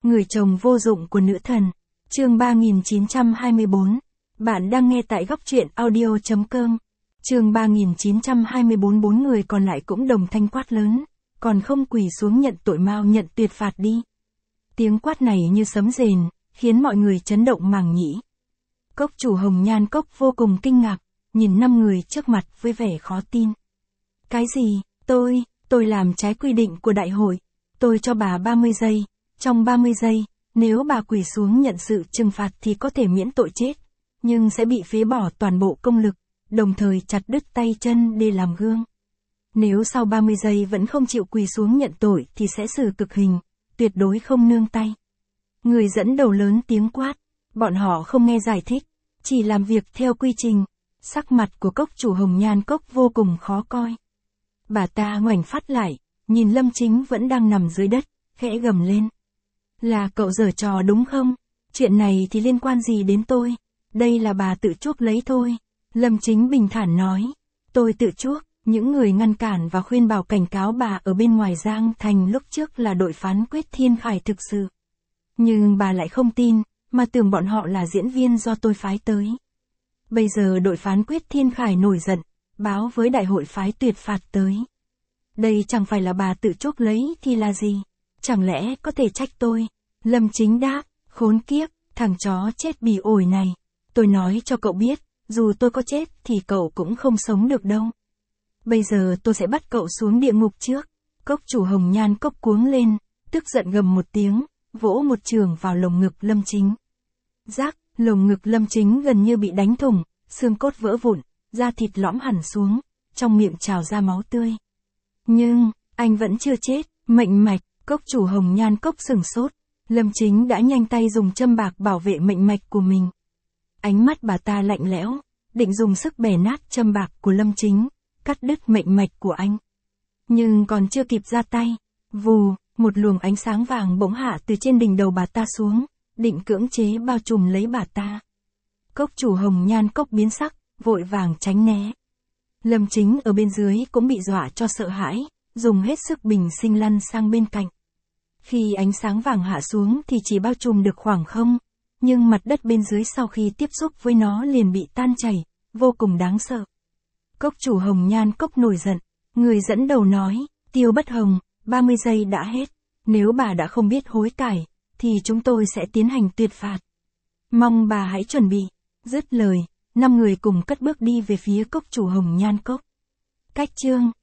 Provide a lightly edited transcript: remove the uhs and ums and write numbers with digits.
Người chồng vô dụng của nữ thần. Chương 3924. Bạn đang nghe tại góc truyện audio.com. Chương 3924. Bốn người còn lại cũng đồng thanh quát lớn, còn không quỳ xuống nhận tội mau nhận tuyệt phạt đi. Tiếng quát này như sấm rền, khiến mọi người chấn động màng nhĩ. Cốc chủ Hồng Nhan Cốc vô cùng kinh ngạc, nhìn 5 người trước mặt với vẻ khó tin. Cái gì? Tôi làm trái quy định của đại hội. Tôi cho bà 30 giây. Trong 30 giây, nếu bà quỳ xuống nhận sự trừng phạt thì có thể miễn tội chết, nhưng sẽ bị phế bỏ toàn bộ công lực, đồng thời chặt đứt tay chân để làm gương. Nếu sau 30 giây vẫn không chịu quỳ xuống nhận tội thì sẽ xử cực hình, tuyệt đối không nương tay. Người dẫn đầu lớn tiếng quát, bọn họ không nghe giải thích, chỉ làm việc theo quy trình. Sắc mặt của cốc chủ Hồng Nhan Cốc vô cùng khó coi. Bà ta ngoảnh phát lại, nhìn Lâm Chính vẫn đang nằm dưới đất, khẽ gầm lên. Là cậu giở trò đúng không? Chuyện này thì liên quan gì đến tôi? Đây là bà tự chuốc lấy thôi. Lâm Chính bình thản nói. Tôi tự chuốc. Những người ngăn cản và khuyên bảo cảnh cáo bà ở bên ngoài Giang Thành lúc trước là đội phán quyết Thiên Khải thực sự. Nhưng bà lại không tin, mà tưởng bọn họ là diễn viên do tôi phái tới. Bây giờ đội phán quyết Thiên Khải nổi giận, báo với đại hội phái tuyệt phạt tới. Đây chẳng phải là bà tự chuốc lấy thì là gì? Chẳng lẽ có thể trách tôi? Lâm Chính đáp, khốn kiếp, thằng chó chết bỉ ổi này. Tôi nói cho cậu biết, dù tôi có chết thì cậu cũng không sống được đâu. Bây giờ tôi sẽ bắt cậu xuống địa ngục trước. Cốc chủ Hồng Nhan Cốc cuống lên, tức giận gầm một tiếng, vỗ một trường vào lồng ngực Lâm Chính. Rắc, lồng ngực Lâm Chính gần như bị đánh thủng, xương cốt vỡ vụn, da thịt lõm hẳn xuống, trong miệng trào ra máu tươi. Nhưng, anh vẫn chưa chết, mệnh mạch. Cốc chủ Hồng Nhan Cốc sửng sốt, Lâm Chính đã nhanh tay dùng châm bạc bảo vệ mệnh mạch của mình. Ánh mắt bà ta lạnh lẽo, định dùng sức bẻ nát châm bạc của Lâm Chính, cắt đứt mệnh mạch của anh. Nhưng còn chưa kịp ra tay, vù, một luồng ánh sáng vàng bỗng hạ từ trên đỉnh đầu bà ta xuống, định cưỡng chế bao trùm lấy bà ta. Cốc chủ Hồng Nhan Cốc biến sắc, vội vàng tránh né. Lâm Chính ở bên dưới cũng bị dọa cho sợ hãi, dùng hết sức bình sinh lăn sang bên cạnh. Khi ánh sáng vàng hạ xuống thì chỉ bao trùm được khoảng không, nhưng mặt đất bên dưới sau khi tiếp xúc với nó liền bị tan chảy, vô cùng đáng sợ. Cốc chủ Hồng Nhan Cốc nổi giận, người dẫn đầu nói, Tiêu Bất Hồng, 30 giây đã hết, nếu bà đã không biết hối cải, thì chúng tôi sẽ tiến hành tuyệt phạt. Mong bà hãy chuẩn bị. Dứt lời, 5 người cùng cất bước đi về phía cốc chủ Hồng Nhan Cốc. Cách chương